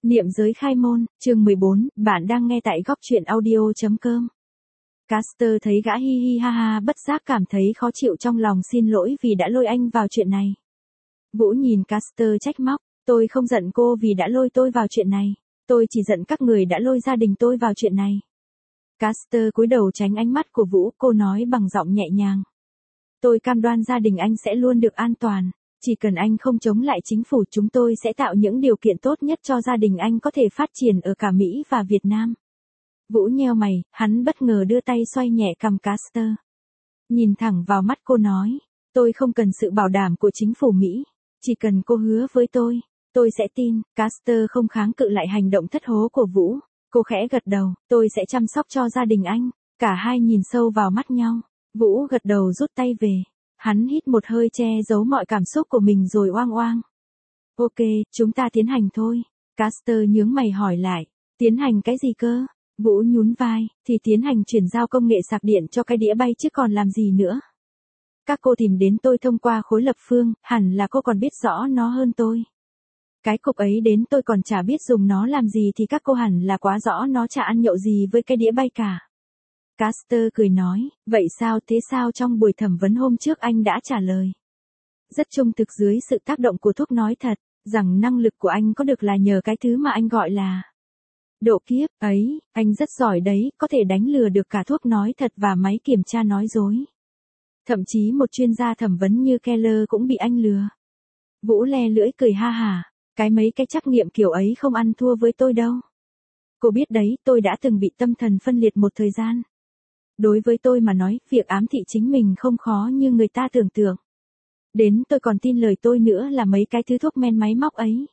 Niệm giới khai môn, chương 14, bạn đang nghe tại góc truyện audio.com. Caster thấy gã hi hi ha ha bất giác cảm thấy khó chịu trong lòng, xin lỗi vì đã lôi anh vào chuyện này. Vũ nhìn Caster trách móc, tôi không giận cô vì đã lôi tôi vào chuyện này, tôi chỉ giận các người đã lôi gia đình tôi vào chuyện này. Caster cúi đầu tránh ánh mắt của Vũ, cô nói bằng giọng nhẹ nhàng. Tôi cam đoan gia đình anh sẽ luôn được an toàn. Chỉ cần anh không chống lại chính phủ, chúng tôi sẽ tạo những điều kiện tốt nhất cho gia đình anh có thể phát triển ở cả Mỹ và Việt Nam. Vũ nheo mày, hắn bất ngờ đưa tay xoay nhẹ cằm Caster. Nhìn thẳng vào mắt cô nói, tôi không cần sự bảo đảm của chính phủ Mỹ. Chỉ cần cô hứa với tôi sẽ tin. Caster không kháng cự lại hành động thất hố của Vũ. Cô khẽ gật đầu, tôi sẽ chăm sóc cho gia đình anh. Cả hai nhìn sâu vào mắt nhau. Vũ gật đầu rút tay về. Hắn hít một hơi che giấu mọi cảm xúc của mình rồi oang oang. Ok, chúng ta tiến hành thôi. Caster nhướng mày hỏi lại. Tiến hành cái gì cơ? Vũ nhún vai, thì tiến hành chuyển giao công nghệ sạc điện cho cái đĩa bay chứ còn làm gì nữa. Các cô tìm đến tôi thông qua khối lập phương, hẳn là cô còn biết rõ nó hơn tôi. Cái cục ấy đến tôi còn chả biết dùng nó làm gì thì các cô hẳn là quá rõ nó chả ăn nhậu gì với cái đĩa bay cả. Caster cười nói, vậy sao thế sao trong buổi thẩm vấn hôm trước anh đã trả lời. Rất trung thực dưới sự tác động của thuốc nói thật, rằng năng lực của anh có được là nhờ cái thứ mà anh gọi là độ kiếp ấy, anh rất giỏi đấy, có thể đánh lừa được cả thuốc nói thật và máy kiểm tra nói dối. Thậm chí một chuyên gia thẩm vấn như Keller cũng bị anh lừa. Vũ le lưỡi cười ha hả, mấy cái trắc nghiệm kiểu ấy không ăn thua với tôi đâu. Cô biết đấy, tôi đã từng bị tâm thần phân liệt một thời gian. Đối với tôi mà nói, việc ám thị chính mình không khó như người ta tưởng tượng. Đến tôi còn tin lời tôi nữa là mấy cái thứ thuốc men máy móc ấy.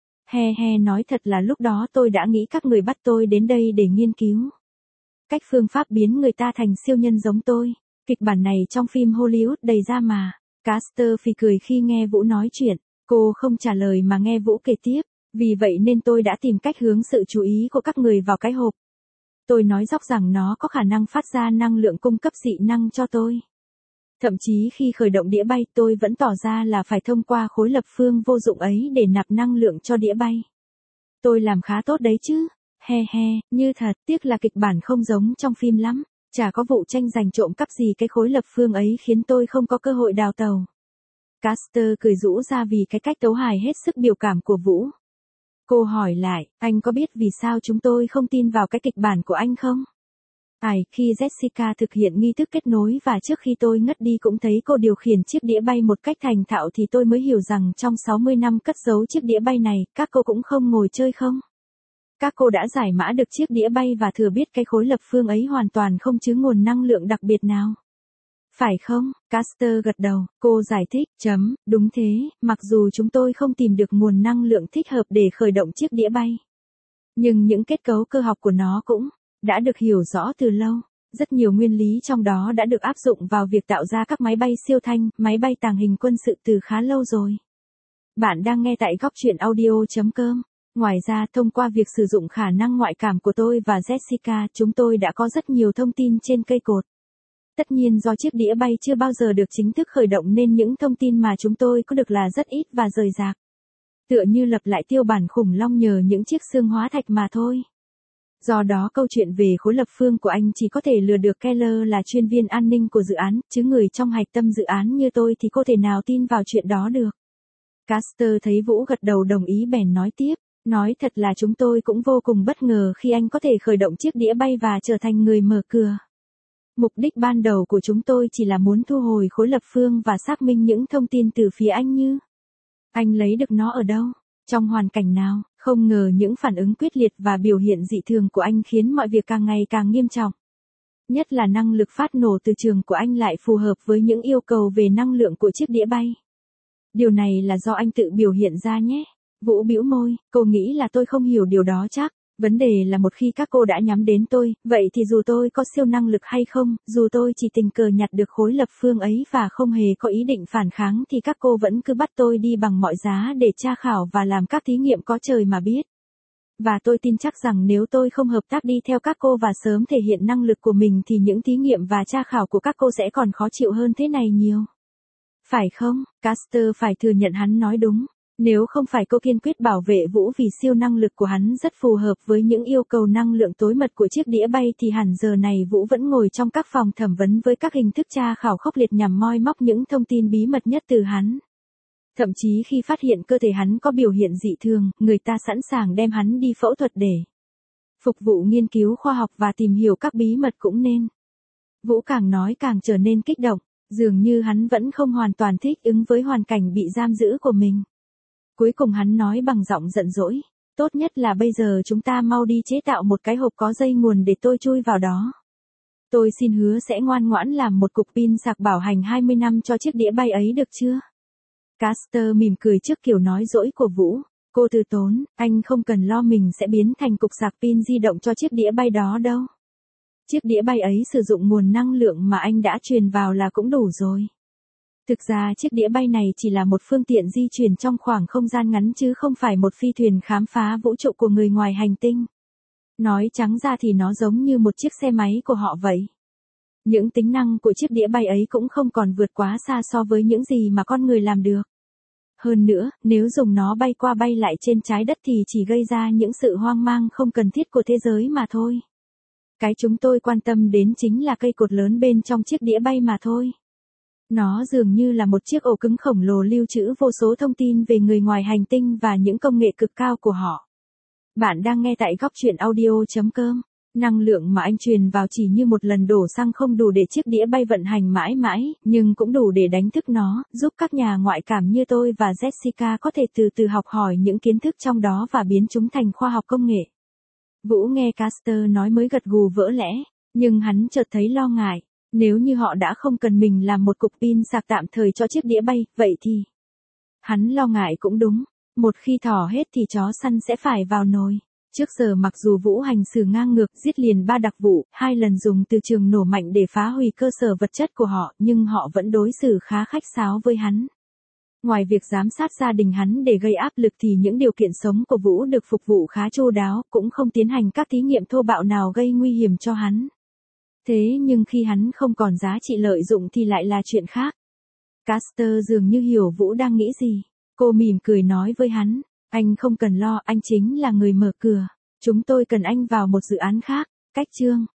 Nói thật là lúc đó tôi đã nghĩ các người bắt tôi đến đây để nghiên cứu cách phương pháp biến người ta thành siêu nhân giống tôi. Kịch bản này trong phim Hollywood đầy ra mà. Caster phì cười khi nghe Vũ nói chuyện. Cô không trả lời mà nghe Vũ kể tiếp. Vì vậy nên tôi đã tìm cách hướng sự chú ý của các người vào cái hộp. Tôi nói dóc rằng nó có khả năng phát ra năng lượng cung cấp dị năng cho tôi. Thậm chí khi khởi động đĩa bay tôi vẫn tỏ ra là phải thông qua khối lập phương vô dụng ấy để nạp năng lượng cho đĩa bay. Tôi làm khá tốt đấy chứ. Như thật, tiếc là kịch bản không giống trong phim lắm. Chả có vụ tranh giành trộm cắp gì cái khối lập phương ấy khiến tôi không có cơ hội đào tàu. Caster cười rũ ra vì cái cách tấu hài hết sức biểu cảm của Vũ. Cô hỏi lại, anh có biết vì sao chúng tôi không tin vào cái kịch bản của anh không? Khi Jessica thực hiện nghi thức kết nối và trước khi tôi ngất đi cũng thấy cô điều khiển chiếc đĩa bay một cách thành thạo thì tôi mới hiểu rằng trong 60 năm cất giấu chiếc đĩa bay này, các cô cũng không ngồi chơi không? Các cô đã giải mã được chiếc đĩa bay và thừa biết cái khối lập phương ấy hoàn toàn không chứa nguồn năng lượng đặc biệt nào. Phải không? Caster gật đầu, cô giải thích, đúng thế, mặc dù chúng tôi không tìm được nguồn năng lượng thích hợp để khởi động chiếc đĩa bay. Nhưng những kết cấu cơ học của nó cũng đã được hiểu rõ từ lâu. Rất nhiều nguyên lý trong đó đã được áp dụng vào việc tạo ra các máy bay siêu thanh, máy bay tàng hình quân sự từ khá lâu rồi. Bạn đang nghe tại góc truyện audio.com. Ngoài ra, thông qua việc sử dụng khả năng ngoại cảm của tôi và Jessica, chúng tôi đã có rất nhiều thông tin trên cây cột. Tất nhiên do chiếc đĩa bay chưa bao giờ được chính thức khởi động nên những thông tin mà chúng tôi có được là rất ít và rời rạc. Tựa như lập lại tiêu bản khủng long nhờ những chiếc xương hóa thạch mà thôi. Do đó câu chuyện về khối lập phương của anh chỉ có thể lừa được Keller là chuyên viên an ninh của dự án, chứ người trong hạch tâm dự án như tôi thì không thể nào tin vào chuyện đó được. Caster thấy Vũ gật đầu đồng ý bèn nói tiếp, nói thật là chúng tôi cũng vô cùng bất ngờ khi anh có thể khởi động chiếc đĩa bay và trở thành người mở cửa. Mục đích ban đầu của chúng tôi chỉ là muốn thu hồi khối lập phương và xác minh những thông tin từ phía anh như anh lấy được nó ở đâu, trong hoàn cảnh nào. Không ngờ những phản ứng quyết liệt và biểu hiện dị thường của anh khiến mọi việc càng ngày càng nghiêm trọng. Nhất là năng lực phát nổ từ trường của anh lại phù hợp với những yêu cầu về năng lượng của chiếc đĩa bay. Điều này là do anh tự biểu hiện ra nhé. Vũ bĩu môi, cô nghĩ là tôi không hiểu điều đó chắc. Vấn đề là một khi các cô đã nhắm đến tôi, vậy thì dù tôi có siêu năng lực hay không, dù tôi chỉ tình cờ nhặt được khối lập phương ấy và không hề có ý định phản kháng thì các cô vẫn cứ bắt tôi đi bằng mọi giá để tra khảo và làm các thí nghiệm có trời mà biết. Và tôi tin chắc rằng nếu tôi không hợp tác đi theo các cô và sớm thể hiện năng lực của mình thì những thí nghiệm và tra khảo của các cô sẽ còn khó chịu hơn thế này nhiều. Phải không? Caster phải thừa nhận hắn nói đúng. Nếu không phải cô kiên quyết bảo vệ Vũ vì siêu năng lực của hắn rất phù hợp với những yêu cầu năng lượng tối mật của chiếc đĩa bay thì hẳn giờ này Vũ vẫn ngồi trong các phòng thẩm vấn với các hình thức tra khảo khốc liệt nhằm moi móc những thông tin bí mật nhất từ hắn. Thậm chí khi phát hiện cơ thể hắn có biểu hiện dị thường, người ta sẵn sàng đem hắn đi phẫu thuật để phục vụ nghiên cứu khoa học và tìm hiểu các bí mật cũng nên. Vũ càng nói càng trở nên kích động, dường như hắn vẫn không hoàn toàn thích ứng với hoàn cảnh bị giam giữ của mình. Cuối cùng hắn nói bằng giọng giận dỗi, tốt nhất là bây giờ chúng ta mau đi chế tạo một cái hộp có dây nguồn để tôi chui vào đó. Tôi xin hứa sẽ ngoan ngoãn làm một cục pin sạc bảo hành 20 năm cho chiếc đĩa bay ấy được chưa? Caster mỉm cười trước kiểu nói dỗi của Vũ. Cô từ tốn, anh không cần lo mình sẽ biến thành cục sạc pin di động cho chiếc đĩa bay đó đâu. Chiếc đĩa bay ấy sử dụng nguồn năng lượng mà anh đã truyền vào là cũng đủ rồi. Thực ra chiếc đĩa bay này chỉ là một phương tiện di chuyển trong khoảng không gian ngắn chứ không phải một phi thuyền khám phá vũ trụ của người ngoài hành tinh. Nói trắng ra thì nó giống như một chiếc xe máy của họ vậy. Những tính năng của chiếc đĩa bay ấy cũng không còn vượt quá xa so với những gì mà con người làm được. Hơn nữa, nếu dùng nó bay qua bay lại trên trái đất thì chỉ gây ra những sự hoang mang không cần thiết của thế giới mà thôi. Cái chúng tôi quan tâm đến chính là cây cột lớn bên trong chiếc đĩa bay mà thôi. Nó dường như là một chiếc ổ cứng khổng lồ lưu trữ vô số thông tin về người ngoài hành tinh và những công nghệ cực cao của họ. Bạn đang nghe tại góc truyện audio.com. Năng lượng mà anh truyền vào chỉ như một lần đổ xăng không đủ để chiếc đĩa bay vận hành mãi mãi, nhưng cũng đủ để đánh thức nó, giúp các nhà ngoại cảm như tôi và Jessica có thể từ từ học hỏi những kiến thức trong đó và biến chúng thành khoa học công nghệ. Vũ nghe Caster nói mới gật gù vỡ lẽ, nhưng hắn chợt thấy lo ngại. Nếu như họ đã không cần mình làm một cục pin sạc tạm thời cho chiếc đĩa bay, vậy thì... Hắn lo ngại cũng đúng, một khi thỏ hết thì chó săn sẽ phải vào nồi. Trước giờ mặc dù Vũ hành xử ngang ngược giết liền 3 đặc vụ, 2 lần dùng từ trường nổ mạnh để phá hủy cơ sở vật chất của họ, nhưng họ vẫn đối xử khá khách sáo với hắn. Ngoài việc giám sát gia đình hắn để gây áp lực thì những điều kiện sống của Vũ được phục vụ khá chu đáo, cũng không tiến hành các thí nghiệm thô bạo nào gây nguy hiểm cho hắn. Thế nhưng khi hắn không còn giá trị lợi dụng thì lại là chuyện khác. Caster dường như hiểu Vũ đang nghĩ gì. Cô mỉm cười nói với hắn, anh không cần lo, anh chính là người mở cửa. Chúng tôi cần anh vào một dự án khác. Cách chương